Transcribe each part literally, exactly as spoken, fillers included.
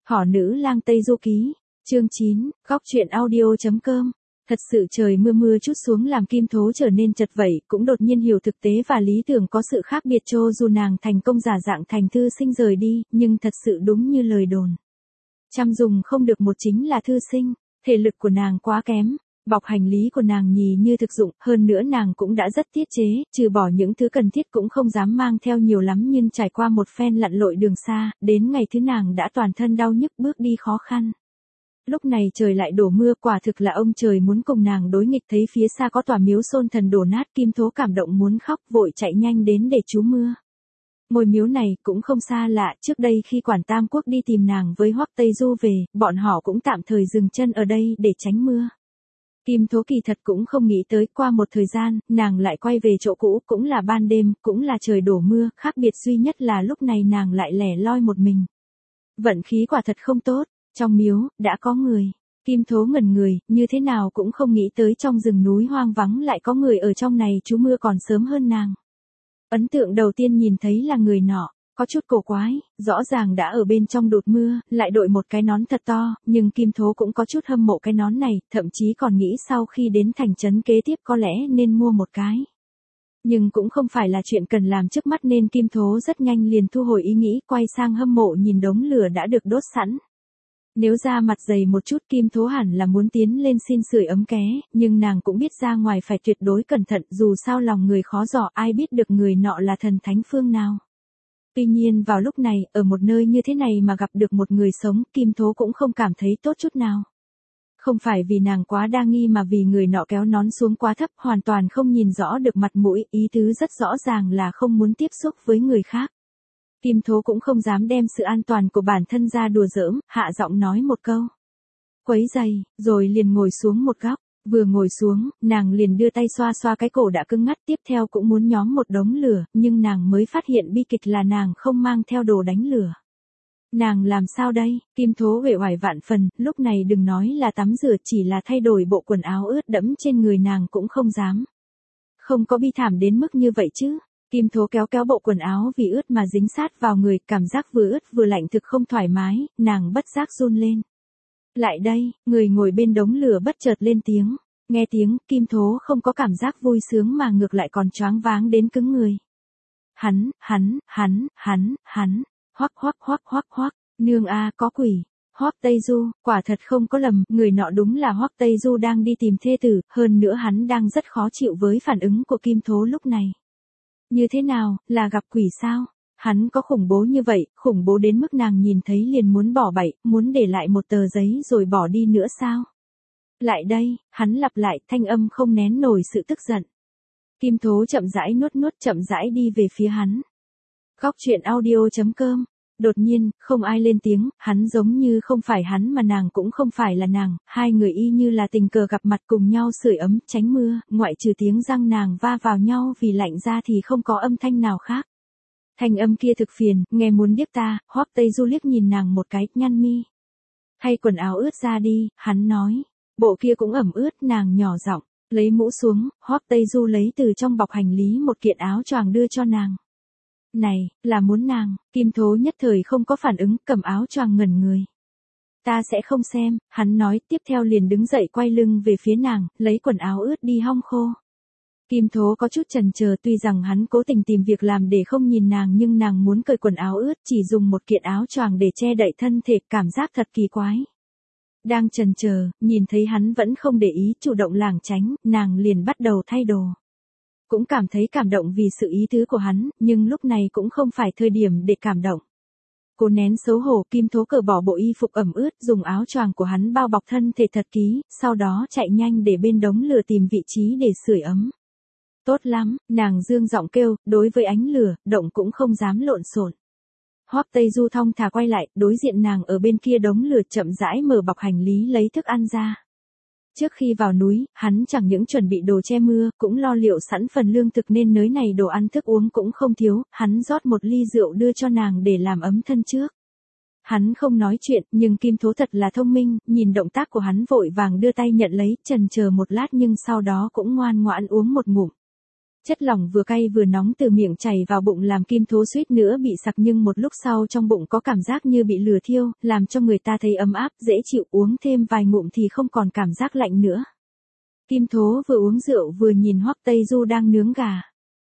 Thỏ nữ lang Tây Du Ký, chương chín, góc truyện audio.com. Thật sự trời mưa mưa chút xuống làm Kim Thố trở nên chật vậy, cũng đột nhiên hiểu thực tế và lý tưởng có sự khác biệt cho dù nàng thành công giả dạng thành thư sinh rời đi, nhưng thật sự đúng như lời đồn. Chăm dùng không được một chính là thư sinh, thể lực của nàng quá kém. Bọc hành lý của nàng nhì như thực dụng, hơn nữa nàng cũng đã rất tiết chế, trừ bỏ những thứ cần thiết cũng không dám mang theo nhiều lắm nhưng trải qua một phen lặn lội đường xa, đến ngày thứ nàng đã toàn thân đau nhức bước đi khó khăn. Lúc này trời lại đổ mưa, quả thực là ông trời muốn cùng nàng đối nghịch. Thấy phía xa có tòa miếu Xôn Thần đổ nát, Kim Thố cảm động muốn khóc, vội chạy nhanh đến để trú mưa. Ngôi miếu này cũng không xa lạ, trước đây khi quản Tam Quốc đi tìm nàng với Hoắc Tây Du về, bọn họ cũng tạm thời dừng chân ở đây để tránh mưa. Kim Thố kỳ thật cũng không nghĩ tới, qua một thời gian, nàng lại quay về chỗ cũ, cũng là ban đêm, cũng là trời đổ mưa, khác biệt duy nhất là lúc này nàng lại lẻ loi một mình. Vận khí quả thật không tốt, trong miếu, đã có người. Kim Thố ngẩn người, như thế nào cũng không nghĩ tới trong rừng núi hoang vắng lại có người ở trong này trú mưa còn sớm hơn nàng. Ấn tượng đầu tiên nhìn thấy là người nọ. Có chút cổ quái, rõ ràng đã ở bên trong đột mưa, lại đội một cái nón thật to, nhưng Kim Thố cũng có chút hâm mộ cái nón này, thậm chí còn nghĩ sau khi đến thành trấn kế tiếp có lẽ nên mua một cái. Nhưng cũng không phải là chuyện cần làm trước mắt nên Kim Thố rất nhanh liền thu hồi ý nghĩ, quay sang hâm mộ nhìn đống lửa đã được đốt sẵn. Nếu da mặt dày một chút Kim Thố hẳn là muốn tiến lên xin sưởi ấm ké, nhưng nàng cũng biết ra ngoài phải tuyệt đối cẩn thận, dù sao lòng người khó dò, ai biết được người nọ là thần thánh phương nào. Tuy nhiên vào lúc này, ở một nơi như thế này mà gặp được một người sống, Kim Thố cũng không cảm thấy tốt chút nào. Không phải vì nàng quá đa nghi mà vì người nọ kéo nón xuống quá thấp, hoàn toàn không nhìn rõ được mặt mũi, ý tứ rất rõ ràng là không muốn tiếp xúc với người khác. Kim Thố cũng không dám đem sự an toàn của bản thân ra đùa giỡn, hạ giọng nói một câu. Quấy giày, rồi liền ngồi xuống một góc. Vừa ngồi xuống, nàng liền đưa tay xoa xoa cái cổ đã cứng ngắt, tiếp theo cũng muốn nhóm một đống lửa, nhưng nàng mới phát hiện bi kịch là nàng không mang theo đồ đánh lửa. Nàng làm sao đây? Kim Thố uể oải vạn phần, lúc này đừng nói là tắm rửa, chỉ là thay đổi bộ quần áo ướt đẫm trên người nàng cũng không dám. Không có bi thảm đến mức như vậy chứ. Kim Thố kéo kéo bộ quần áo vì ướt mà dính sát vào người, cảm giác vừa ướt vừa lạnh thực không thoải mái, nàng bất giác run lên. Lại đây, người ngồi bên đống lửa bất chợt lên tiếng. Nghe tiếng, Kim Thố không có cảm giác vui sướng mà ngược lại còn choáng váng đến cứng người. Hắn, hắn, hắn, hắn, hắn, hoắc hoắc hoắc hoắc hoắc, nương a có quỷ. Hoắc Tây Du, quả thật không có lầm, người nọ đúng là Hoắc Tây Du đang đi tìm thê tử, hơn nữa hắn đang rất khó chịu với phản ứng của Kim Thố lúc này. Như thế nào, là gặp quỷ sao? Hắn có khủng bố như vậy, khủng bố đến mức nàng nhìn thấy liền muốn bỏ bậy, muốn để lại một tờ giấy rồi bỏ đi nữa sao? Lại đây, hắn lặp lại, thanh âm không nén nổi sự tức giận. Kim Thố chậm rãi nuốt nuốt chậm rãi đi về phía hắn. Góc truyện audio.com. Đột nhiên, không ai lên tiếng, hắn giống như không phải hắn mà nàng cũng không phải là nàng, hai người y như là tình cờ gặp mặt cùng nhau sưởi ấm, tránh mưa, ngoại trừ tiếng răng nàng va vào nhau vì lạnh ra thì không có âm thanh nào khác. Thanh âm kia thực phiền, nghe muốn điếc ta. Hoắc Tây Du liếc nhìn nàng một cái, nhăn mi. Thay quần áo ướt ra đi, hắn nói. Bộ kia cũng ẩm ướt, nàng nhỏ giọng, lấy mũ xuống. Hoắc Tây Du lấy từ trong bọc hành lý một kiện áo choàng đưa cho nàng. Này, là muốn nàng. Kim Thố nhất thời không có phản ứng, cầm áo choàng ngẩn người. Ta sẽ không xem, hắn nói, tiếp theo liền đứng dậy quay lưng về phía nàng, lấy quần áo ướt đi hong khô. Kim Thố có chút chần chờ, tuy rằng hắn cố tình tìm việc làm để không nhìn nàng nhưng nàng muốn cởi quần áo ướt, chỉ dùng một kiện áo choàng để che đậy thân thể, cảm giác thật kỳ quái. Đang chần chờ, nhìn thấy hắn vẫn không để ý, chủ động lảng tránh, nàng liền bắt đầu thay đồ. Cũng cảm thấy cảm động vì sự ý tứ của hắn, nhưng lúc này cũng không phải thời điểm để cảm động. Cô nén xấu hổ, Kim Thố cởi bỏ bộ y phục ẩm ướt, dùng áo choàng của hắn bao bọc thân thể thật kỹ, sau đó chạy nhanh để bên đống lửa tìm vị trí để sưởi ấm. Tốt lắm, nàng dương giọng kêu, đối với ánh lửa, động cũng không dám lộn xộn. Hoắc Tây Du thong thả quay lại, đối diện nàng ở bên kia đống lửa chậm rãi mở bọc hành lý lấy thức ăn ra. Trước khi vào núi, hắn chẳng những chuẩn bị đồ che mưa, cũng lo liệu sẵn phần lương thực nên nơi này đồ ăn thức uống cũng không thiếu, hắn rót một ly rượu đưa cho nàng để làm ấm thân trước. Hắn không nói chuyện, nhưng Kim Thố thật là thông minh, nhìn động tác của hắn vội vàng đưa tay nhận lấy, chần chờ một lát nhưng sau đó cũng ngoan ngoãn uống một ngụm. Chất lỏng vừa cay vừa nóng từ miệng chảy vào bụng làm Kim Tố suýt nữa bị sặc, nhưng một lúc sau trong bụng có cảm giác như bị lửa thiêu, làm cho người ta thấy ấm áp, dễ chịu, uống thêm vài ngụm thì không còn cảm giác lạnh nữa. Kim Tố vừa uống rượu vừa nhìn Hoắc Tây Du đang nướng gà.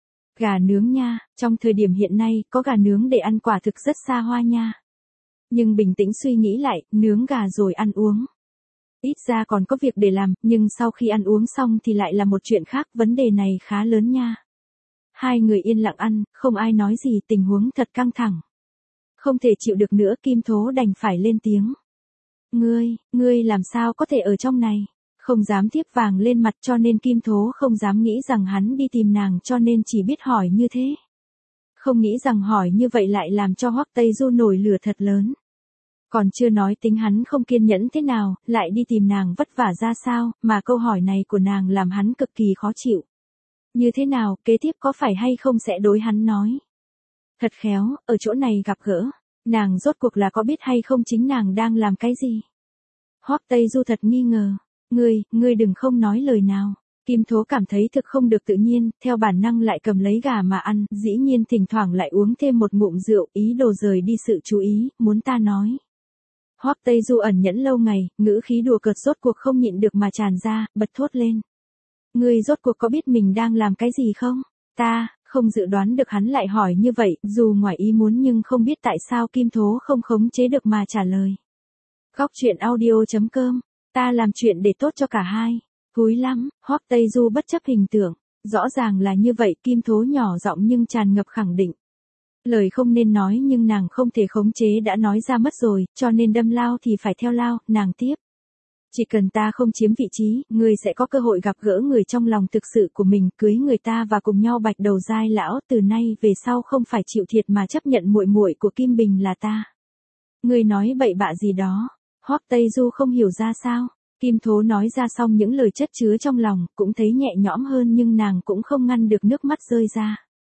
Gà nướng nha, trong thời điểm hiện nay, có gà nướng để ăn quả thực rất xa hoa nha. Nhưng bình tĩnh suy nghĩ lại, nướng gà rồi ăn uống. Ít ra còn có việc để làm, nhưng sau khi ăn uống xong thì lại là một chuyện khác, vấn đề này khá lớn nha. Hai người yên lặng ăn, không ai nói gì, tình huống thật căng thẳng. Không thể chịu được nữa, Kim Tố đành phải lên tiếng. Ngươi, ngươi làm sao có thể ở trong này? Không dám thiếp vàng lên mặt, cho nên Kim Tố không dám nghĩ rằng hắn đi tìm nàng, cho nên chỉ biết hỏi như thế. Không nghĩ rằng hỏi như vậy lại làm cho Hoắc Tây Du nổi lửa thật lớn. Còn chưa nói tính hắn không kiên nhẫn thế nào, lại đi tìm nàng vất vả ra sao, mà câu hỏi này của nàng làm hắn cực kỳ khó chịu. Như thế nào, kế tiếp có phải hay không sẽ đối hắn nói. Thật khéo, ở chỗ này gặp gỡ, nàng rốt cuộc là có biết hay không chính nàng đang làm cái gì. Hoắc Tây Du thật nghi ngờ, ngươi, ngươi đừng không nói lời nào. Kim Tố cảm thấy thực không được tự nhiên, theo bản năng lại cầm lấy gà mà ăn, dĩ nhiên thỉnh thoảng lại uống thêm một ngụm rượu, ý đồ rời đi sự chú ý, muốn ta nói. Hoắc Tây Du ẩn nhẫn lâu ngày, ngữ khí đùa cợt rốt cuộc không nhịn được mà tràn ra, bật thốt lên. Ngươi rốt cuộc có biết mình đang làm cái gì không? Ta, không dự đoán được hắn lại hỏi như vậy, dù ngoài ý muốn nhưng không biết tại sao Kim Tố không khống chế được mà trả lời. Góc truyện audio chấm com, ta làm chuyện để tốt cho cả hai. Cúi lắm, Hoắc Tây Du bất chấp hình tượng. Rõ ràng là như vậy, Kim Tố nhỏ giọng nhưng tràn ngập khẳng định. Lời không nên nói nhưng nàng không thể khống chế đã nói ra mất rồi, cho nên đâm lao thì phải theo lao, nàng tiếp. Chỉ cần ta không chiếm vị trí, ngươi sẽ có cơ hội gặp gỡ người trong lòng thực sự của mình, cưới người ta và cùng nhau bạch đầu giai lão, từ nay về sau không phải chịu thiệt mà chấp nhận muội muội của Kim Bình là ta. Ngươi nói bậy bạ gì đó? Hoắc Tây Du không hiểu ra sao. Kim Tố nói ra xong những lời chất chứa trong lòng, cũng thấy nhẹ nhõm hơn nhưng nàng cũng không ngăn được nước mắt rơi ra.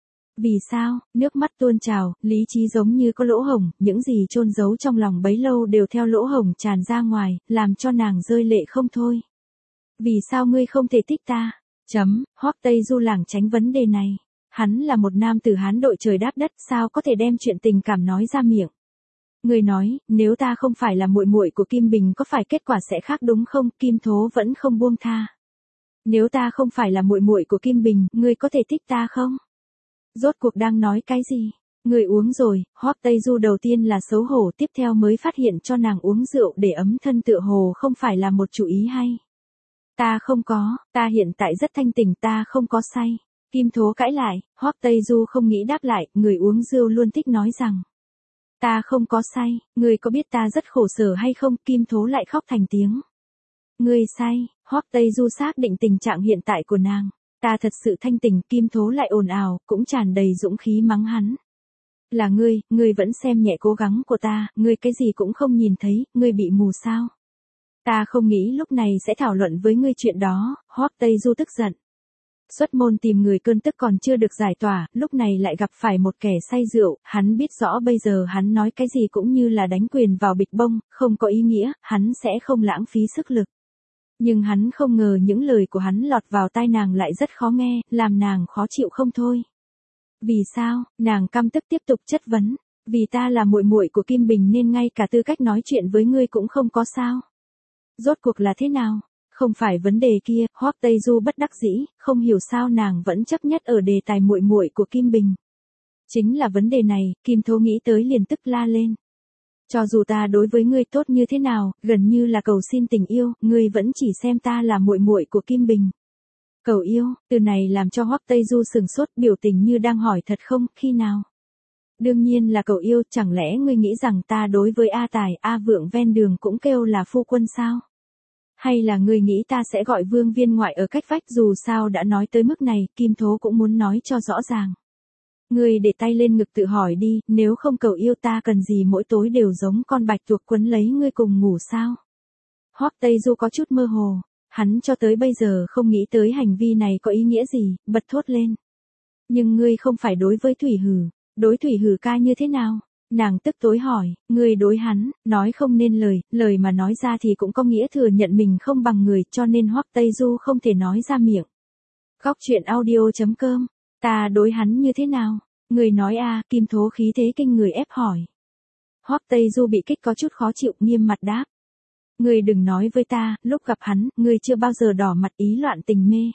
Vì sao, nước mắt tuôn trào, lý trí giống như có lỗ hổng, những gì chôn giấu trong lòng bấy lâu đều theo lỗ hổng tràn ra ngoài, làm cho nàng rơi lệ không thôi. Vì sao ngươi không thể thích ta? Chấm, Hoắc Tây Du lảng tránh vấn đề này. Hắn là một nam tử Hán đội trời đáp đất, sao có thể đem chuyện tình cảm nói ra miệng. Ngươi nói, nếu ta không phải là muội muội của Kim Bình có phải kết quả sẽ khác đúng không? Kim Tố vẫn không buông tha. Nếu ta không phải là muội muội của Kim Bình, ngươi có thể thích ta không? Rốt cuộc đang nói cái gì? Người uống rồi, Hoắc Tây Du đầu tiên là xấu hổ, tiếp theo mới phát hiện cho nàng uống rượu để ấm thân tựa hồ không phải là một chủ ý hay. Ta không có, ta hiện tại rất thanh tỉnh, ta không có say. Kim Tố cãi lại, Hoắc Tây Du không nghĩ đáp lại, người uống rượu luôn thích nói rằng. Ta không có say, người có biết ta rất khổ sở hay không? Kim Tố lại khóc thành tiếng. Người say, Hoắc Tây Du xác định tình trạng hiện tại của nàng. Ta thật sự thanh tỉnh, Kim Tố lại ồn ào, cũng tràn đầy dũng khí mắng hắn. Là ngươi, ngươi vẫn xem nhẹ cố gắng của ta, ngươi cái gì cũng không nhìn thấy, ngươi bị mù sao? Ta không nghĩ lúc này sẽ thảo luận với ngươi chuyện đó, Hoắc Tây Du tức giận. Xuất môn tìm người cơn tức còn chưa được giải tỏa, lúc này lại gặp phải một kẻ say rượu, hắn biết rõ bây giờ hắn nói cái gì cũng như là đánh quyền vào bịch bông, không có ý nghĩa, hắn sẽ không lãng phí sức lực. Nhưng hắn không ngờ những lời của hắn lọt vào tai nàng lại rất khó nghe, làm nàng khó chịu không thôi. Vì sao? Nàng căm tức tiếp tục chất vấn. Vì ta là muội muội của Kim Bình nên ngay cả tư cách nói chuyện với ngươi cũng không có sao. Rốt cuộc là thế nào? Không phải vấn đề kia, Hoắc Tây Du bất đắc dĩ, không hiểu sao nàng vẫn chấp nhất ở đề tài muội muội của Kim Bình. Chính là vấn đề này, Kim Tố nghĩ tới liền tức la lên. Cho dù ta đối với ngươi tốt như thế nào, gần như là cầu xin tình yêu, ngươi vẫn chỉ xem ta là muội muội của Kim Bình. Cầu yêu, từ này làm cho Hoắc Tây Du sừng sốt, biểu tình như đang hỏi thật không, khi nào? Đương nhiên là cầu yêu, chẳng lẽ ngươi nghĩ rằng ta đối với A Tài, A Vượng ven đường cũng kêu là phu quân sao? Hay là ngươi nghĩ ta sẽ gọi Vương Viên ngoại ở cách vách, dù sao đã nói tới mức này, Kim Tố cũng muốn nói cho rõ ràng. Ngươi để tay lên ngực tự hỏi đi, nếu không cầu yêu ta cần gì mỗi tối đều giống con bạch tuộc quấn lấy ngươi cùng ngủ sao? Hoắc Tây Du có chút mơ hồ, hắn cho tới bây giờ không nghĩ tới hành vi này có ý nghĩa gì, bật thốt lên. Nhưng ngươi không phải đối với Thủy Hử, đối Thủy Hử ca như thế nào? Nàng tức tối hỏi, ngươi đối hắn, nói không nên lời, lời mà nói ra thì cũng có nghĩa thừa nhận mình không bằng người, cho nên Hoắc Tây Du không thể nói ra miệng. Góc truyện audio chấm com Ta đối hắn như thế nào? Người nói a, Kim Thố khí thế kinh người ép hỏi. Hoắc Tây Du bị kích có chút khó chịu, nghiêm mặt đáp. Ngươi đừng nói với ta, lúc gặp hắn, ngươi chưa bao giờ đỏ mặt ý loạn tình mê.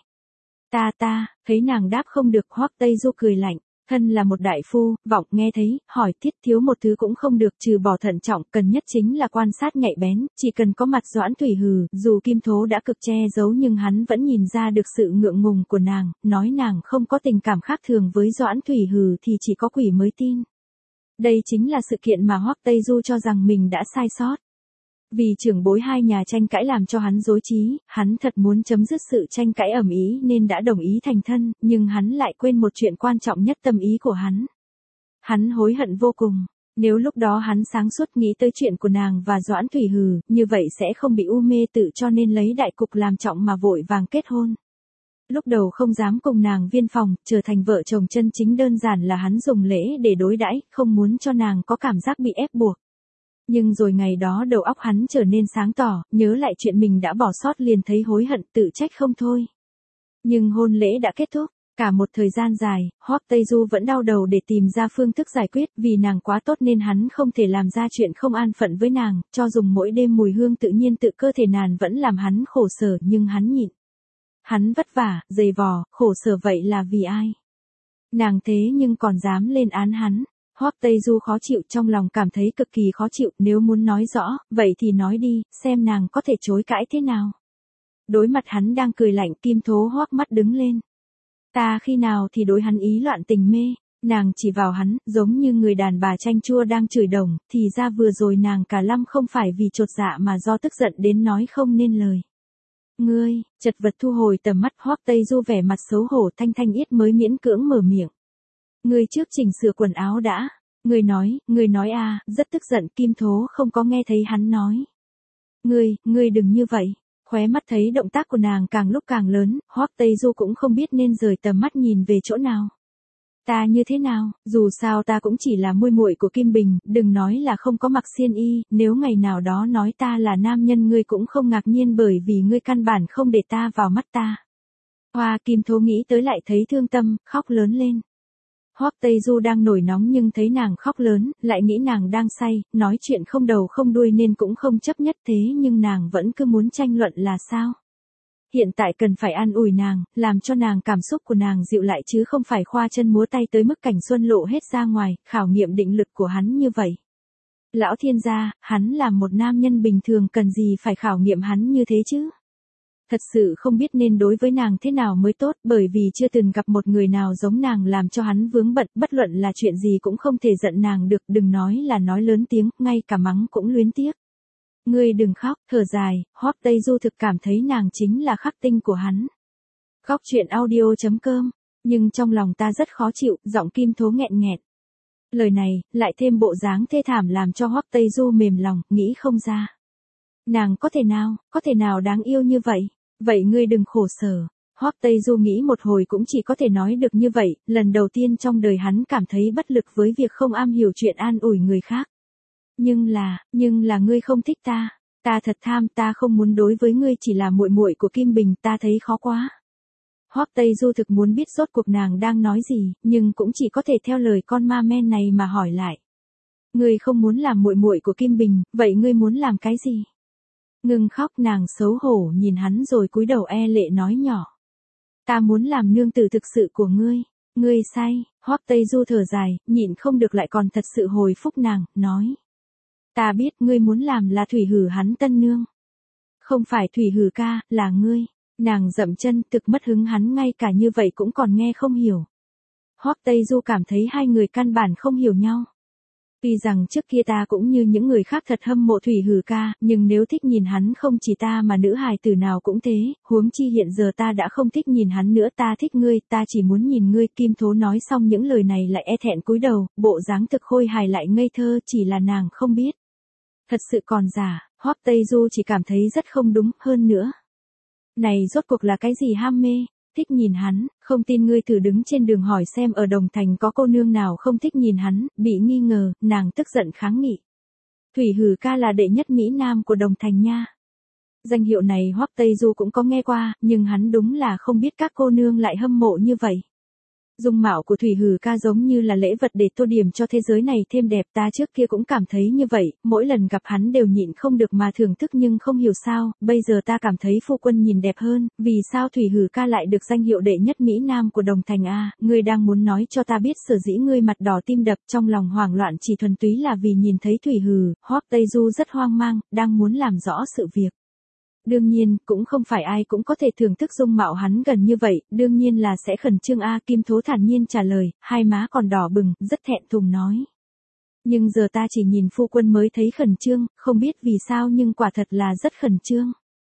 Ta ta, thấy nàng đáp không được, Hoắc Tây Du cười lạnh. Thân là một đại phu, vọng nghe thấy, hỏi thiết thiếu một thứ cũng không được, trừ bỏ thận trọng, cần nhất chính là quan sát nhạy bén, chỉ cần có mặt Doãn Thủy hừ, dù Kim Thố đã cực che giấu nhưng hắn vẫn nhìn ra được sự ngượng ngùng của nàng, nói nàng không có tình cảm khác thường với Doãn Thủy hừ thì chỉ có quỷ mới tin. Đây chính là sự kiện mà Hoắc Tây Du cho rằng mình đã sai sót. Vì trưởng bối hai nhà tranh cãi làm cho hắn rối trí, hắn thật muốn chấm dứt sự tranh cãi ầm ĩ nên đã đồng ý thành thân, nhưng hắn lại quên một chuyện quan trọng nhất, tâm ý của hắn. Hắn hối hận vô cùng, nếu lúc đó hắn sáng suốt nghĩ tới chuyện của nàng và Doãn Thủy hừ, như vậy sẽ không bị u mê tự cho nên lấy đại cục làm trọng mà vội vàng kết hôn. Lúc đầu không dám cùng nàng viên phòng, trở thành vợ chồng chân chính đơn giản là hắn dùng lễ để đối đãi, không muốn cho nàng có cảm giác bị ép buộc. Nhưng rồi ngày đó đầu óc hắn trở nên sáng tỏ, nhớ lại chuyện mình đã bỏ sót liền thấy hối hận, tự trách không thôi. Nhưng hôn lễ đã kết thúc, cả một thời gian dài, Hoắc Tây Du vẫn đau đầu để tìm ra phương thức giải quyết, vì nàng quá tốt nên hắn không thể làm ra chuyện không an phận với nàng, cho dùng mỗi đêm mùi hương tự nhiên tự cơ thể nàng vẫn làm hắn khổ sở nhưng hắn nhịn. Hắn vất vả, dày vò, khổ sở vậy là vì ai? Nàng thế nhưng còn dám lên án hắn. Hoắc Tây Du khó chịu, trong lòng cảm thấy cực kỳ khó chịu, nếu muốn nói rõ, vậy thì nói đi, xem nàng có thể chối cãi thế nào. Đối mặt hắn đang cười lạnh, Kim Thố hoắc mắt đứng lên. Ta khi nào thì đối hắn ý loạn tình mê, nàng chỉ vào hắn, giống như người đàn bà chanh chua đang chửi đồng, thì ra vừa rồi nàng cả lăm không phải vì chột dạ mà do tức giận đến nói không nên lời. Ngươi, chật vật thu hồi tầm mắt, Hoắc Tây Du vẻ mặt xấu hổ, thanh thanh yết mới miễn cưỡng mở miệng. Ngươi trước chỉnh sửa quần áo đã. Ngươi nói, ngươi nói à, rất tức giận, Kim Thố không có nghe thấy hắn nói. Ngươi, ngươi đừng như vậy. Khóe mắt thấy động tác của nàng càng lúc càng lớn, Hoắc Tây Du cũng không biết nên rời tầm mắt nhìn về chỗ nào. Ta như thế nào, dù sao ta cũng chỉ là muội muội của Kim Bình, đừng nói là không có mặc xiên y, nếu ngày nào đó nói ta là nam nhân ngươi cũng không ngạc nhiên bởi vì ngươi căn bản không để ta vào mắt ta. Hoa Kim Thố nghĩ tới lại thấy thương tâm, khóc lớn lên. Hoắc Tây Du đang nổi nóng nhưng thấy nàng khóc lớn, lại nghĩ nàng đang say, nói chuyện không đầu không đuôi nên cũng không chấp nhất, thế nhưng nàng vẫn cứ muốn tranh luận là sao. Hiện tại cần phải an ủi nàng, làm cho nàng cảm xúc của nàng dịu lại chứ không phải khoa chân múa tay tới mức cảnh xuân lộ hết ra ngoài, khảo nghiệm định lực của hắn như vậy. Lão thiên gia, hắn là một nam nhân bình thường cần gì phải khảo nghiệm hắn như thế chứ? Thật sự không biết nên đối với nàng thế nào mới tốt, bởi vì chưa từng gặp một người nào giống nàng làm cho hắn vướng bận, bất luận là chuyện gì cũng không thể giận nàng được, đừng nói là nói lớn tiếng, ngay cả mắng cũng luyến tiếc. Ngươi đừng khóc, thở dài, Hoắc Tây Du thực cảm thấy nàng chính là khắc tinh của hắn. Góc truyện audio chấm com, nhưng trong lòng ta rất khó chịu, giọng Kim Thố nghẹn nghẹt. Lời này, lại thêm bộ dáng thê thảm làm cho Hoắc Tây Du mềm lòng, nghĩ không ra. Nàng có thể nào, có thể nào đáng yêu như vậy? Vậy ngươi đừng khổ sở. Hoắc Tây Du nghĩ một hồi cũng chỉ có thể nói được như vậy, lần đầu tiên trong đời hắn cảm thấy bất lực với việc không am hiểu chuyện an ủi người khác. Nhưng là, nhưng là ngươi không thích ta, ta thật tham, ta không muốn đối với ngươi chỉ là muội muội của Kim Bình, ta thấy khó quá. Hoắc Tây Du thực muốn biết rốt cuộc nàng đang nói gì, nhưng cũng chỉ có thể theo lời con ma men này mà hỏi lại. Ngươi không muốn làm muội muội của Kim Bình, vậy ngươi muốn làm cái gì? Ngừng khóc, nàng xấu hổ nhìn hắn rồi cúi đầu e lệ nói nhỏ. Ta muốn làm nương tử thực sự của ngươi. Ngươi say, Hoắc Tây Du thở dài, nhịn không được lại còn thật sự hồi phúc nàng, nói. Ta biết ngươi muốn làm là Thủy Hử hắn tân nương. Không phải Thủy Hử ca, là ngươi. Nàng dậm chân, thực mất hứng, hắn ngay cả như vậy cũng còn nghe không hiểu. Hoắc Tây Du cảm thấy hai người căn bản không hiểu nhau. Tuy rằng trước kia ta cũng như những người khác thật hâm mộ Thủy Hử ca, nhưng nếu thích nhìn hắn không chỉ ta mà nữ hài tử nào cũng thế, huống chi hiện giờ ta đã không thích nhìn hắn nữa, ta thích ngươi, ta chỉ muốn nhìn ngươi. Kim Thố nói xong những lời này lại e thẹn cúi đầu, bộ dáng thực khôi hài lại ngây thơ, chỉ là nàng không biết. Thật sự còn giả, Hoắc Tây Du chỉ cảm thấy rất không đúng, hơn nữa. Này rốt cuộc là cái gì ham mê? Thích nhìn hắn, không tin ngươi thử đứng trên đường hỏi xem ở Đồng Thành có cô nương nào không thích nhìn hắn, bị nghi ngờ, nàng tức giận kháng nghị. Thủy Hử ca là đệ nhất Mỹ Nam của Đồng Thành nha. Danh hiệu này Hoắc Tây Du cũng có nghe qua, nhưng hắn đúng là không biết các cô nương lại hâm mộ như vậy. Dung mạo của Thủy Hử ca giống như là lễ vật để tô điểm cho thế giới này thêm đẹp, ta trước kia cũng cảm thấy như vậy, mỗi lần gặp hắn đều nhịn không được mà thưởng thức nhưng không hiểu sao, bây giờ ta cảm thấy phu quân nhìn đẹp hơn, vì sao Thủy Hử ca lại được danh hiệu đệ nhất Mỹ Nam của Đồng Thành a? Ngươi đang muốn nói cho ta biết sở dĩ ngươi mặt đỏ tim đập trong lòng hoảng loạn chỉ thuần túy là vì nhìn thấy Thủy Hử? Hoắc Tây Du rất hoang mang, đang muốn làm rõ sự việc. Đương nhiên, cũng không phải ai cũng có thể thưởng thức dung mạo hắn gần như vậy, đương nhiên là sẽ khẩn trương a. Kim Thố thản nhiên trả lời, hai má còn đỏ bừng, rất thẹn thùng nói. Nhưng giờ ta chỉ nhìn phu quân mới thấy khẩn trương, không biết vì sao nhưng quả thật là rất khẩn trương.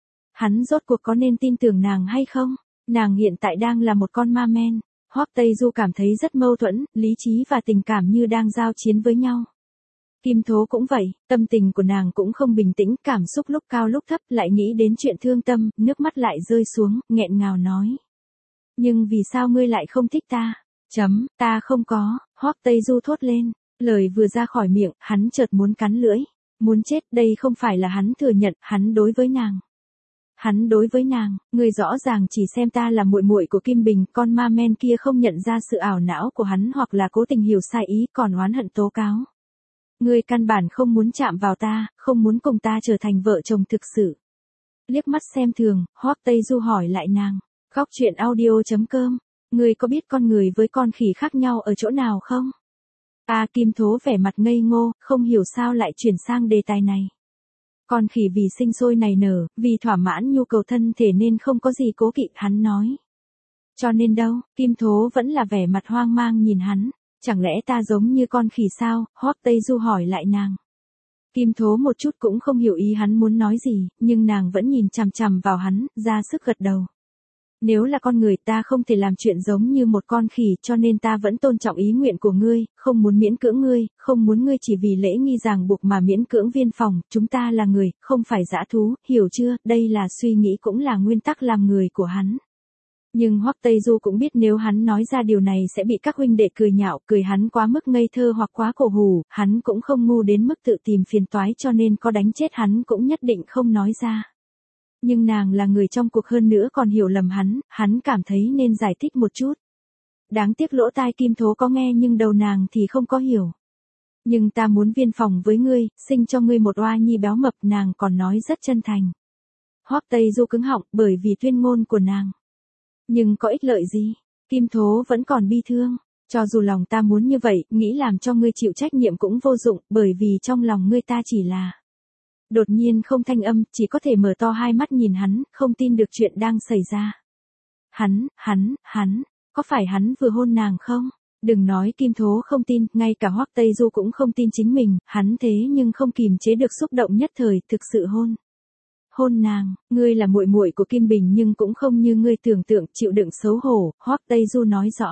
Hắn rốt cuộc có nên tin tưởng nàng hay không? Nàng hiện tại đang là một con ma men. Hoắc Tây Du cảm thấy rất mâu thuẫn, lý trí và tình cảm như đang giao chiến với nhau. Kim Thố cũng vậy, tâm tình của nàng cũng không bình tĩnh, cảm xúc lúc cao lúc thấp, lại nghĩ đến chuyện thương tâm, nước mắt lại rơi xuống, nghẹn ngào nói. Nhưng vì sao ngươi lại không thích ta? Chấm, ta không có, Hoắc Tây Du thốt lên, lời vừa ra khỏi miệng, hắn chợt muốn cắn lưỡi, muốn chết, đây không phải là hắn thừa nhận, hắn đối với nàng. Hắn đối với nàng, ngươi rõ ràng chỉ xem ta là muội muội của Kim Bình, con ma men kia không nhận ra sự ảo não của hắn hoặc là cố tình hiểu sai ý, còn oán hận tố cáo. Ngươi căn bản không muốn chạm vào ta, không muốn cùng ta trở thành vợ chồng thực sự. Liếc mắt xem thường, Hoắc Tây Du hỏi lại nàng, Góc truyện audio chấm com, ngươi có biết con người với con khỉ khác nhau ở chỗ nào không? A Kim Thố vẻ mặt ngây ngô, không hiểu sao lại chuyển sang đề tài này. Con khỉ vì sinh sôi nảy nở, vì thỏa mãn nhu cầu thân thể nên không có gì cố kỵ, hắn nói. Cho nên đâu, Kim Thố vẫn là vẻ mặt hoang mang nhìn hắn. Chẳng lẽ ta giống như con khỉ sao? Hoắc Tây Du hỏi lại nàng. Kim Thố một chút cũng không hiểu ý hắn muốn nói gì, nhưng nàng vẫn nhìn chằm chằm vào hắn, ra sức gật đầu. Nếu là con người ta không thể làm chuyện giống như một con khỉ, cho nên ta vẫn tôn trọng ý nguyện của ngươi, không muốn miễn cưỡng ngươi, không muốn ngươi chỉ vì lễ nghi ràng buộc mà miễn cưỡng viên phòng, chúng ta là người, không phải dã thú, hiểu chưa? Đây là suy nghĩ cũng là nguyên tắc làm người của hắn. Nhưng Hoắc Tây Du cũng biết nếu hắn nói ra điều này sẽ bị các huynh đệ cười nhạo, cười hắn quá mức ngây thơ hoặc quá cổ hủ, hắn cũng không ngu đến mức tự tìm phiền toái cho nên có đánh chết hắn cũng nhất định không nói ra. Nhưng nàng là người trong cuộc hơn nữa còn hiểu lầm hắn, hắn cảm thấy nên giải thích một chút. Đáng tiếc lỗ tai Kim Thố có nghe nhưng đầu nàng thì không có hiểu. Nhưng ta muốn viên phòng với ngươi, sinh cho ngươi một oa nhi béo mập, nàng còn nói rất chân thành. Hoắc Tây Du cứng họng bởi vì tuyên ngôn của nàng. Nhưng có ích lợi gì? Kim Thố vẫn còn bi thương. Cho dù lòng ta muốn như vậy, nghĩ làm cho ngươi chịu trách nhiệm cũng vô dụng, bởi vì trong lòng ngươi ta chỉ là... Đột nhiên không thanh âm, chỉ có thể mở to hai mắt nhìn hắn, không tin được chuyện đang xảy ra. Hắn, hắn, hắn, có phải hắn vừa hôn nàng không? Đừng nói Kim Thố không tin, ngay cả Hoắc Tây Du cũng không tin chính mình, hắn thế nhưng không kìm chế được xúc động nhất thời, thực sự hôn. Hôn nàng, ngươi là muội muội của Kim Bình nhưng cũng không như ngươi tưởng tượng, chịu đựng xấu hổ, Hoắc Tây Du nói rõ.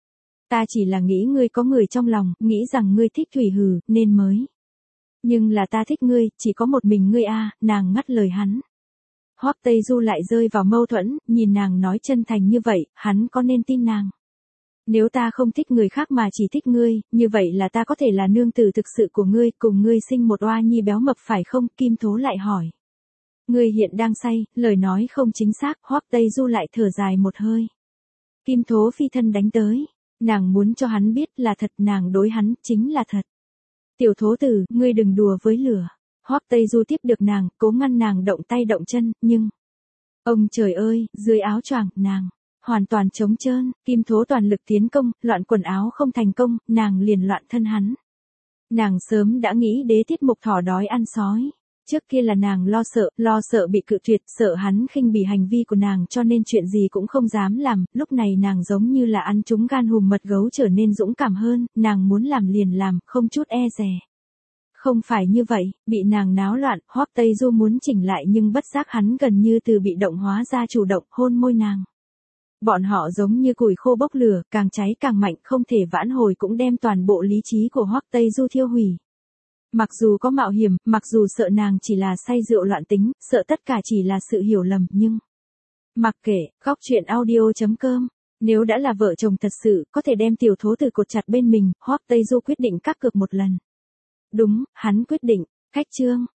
Ta chỉ là nghĩ ngươi có người trong lòng, nghĩ rằng ngươi thích Thủy Hử, nên mới. Nhưng là ta thích ngươi, chỉ có một mình ngươi a, nàng ngắt lời hắn. Hoắc Tây Du lại rơi vào mâu thuẫn, nhìn nàng nói chân thành như vậy, hắn có nên tin nàng? Nếu ta không thích người khác mà chỉ thích ngươi, như vậy là ta có thể là nương tử thực sự của ngươi, cùng ngươi sinh một oa nhi béo mập phải không? Kim Thố lại hỏi. Ngươi hiện đang say, lời nói không chính xác, Hoắc Tây Du lại thở dài một hơi. Kim Thố phi thân đánh tới, nàng muốn cho hắn biết là thật, nàng đối hắn chính là thật. Tiểu thố tử, ngươi đừng đùa với lửa. Hoắc Tây Du tiếp được nàng, cố ngăn nàng động tay động chân, nhưng... Ông trời ơi, dưới áo choàng, nàng... Hoàn toàn trống trơn, Kim Thố toàn lực tiến công, loạn quần áo không thành công, nàng liền loạn thân hắn. Nàng sớm đã nghĩ đế tiết mục thỏ đói ăn sói. Trước kia là nàng lo sợ, lo sợ bị cự tuyệt, sợ hắn khinh bỉ hành vi của nàng cho nên chuyện gì cũng không dám làm, lúc này nàng giống như là ăn trúng gan hùm mật gấu trở nên dũng cảm hơn, nàng muốn làm liền làm, không chút e dè. Không phải như vậy, bị nàng náo loạn, Hoắc Tây Du muốn chỉnh lại nhưng bất giác hắn gần như từ bị động hóa ra chủ động hôn môi nàng. Bọn họ giống như củi khô bốc lửa, càng cháy càng mạnh, không thể vãn hồi cũng đem toàn bộ lý trí của Hoắc Tây Du thiêu hủy. Mặc dù có mạo hiểm, mặc dù sợ nàng chỉ là say rượu loạn tính, sợ tất cả chỉ là sự hiểu lầm, nhưng... Mặc kệ, Góc truyện audio chấm com, nếu đã là vợ chồng thật sự, có thể đem tiểu thố tử cột chặt bên mình, Hoắc Tây Du quyết định cắt cược một lần. Đúng, hắn quyết định, khách trương.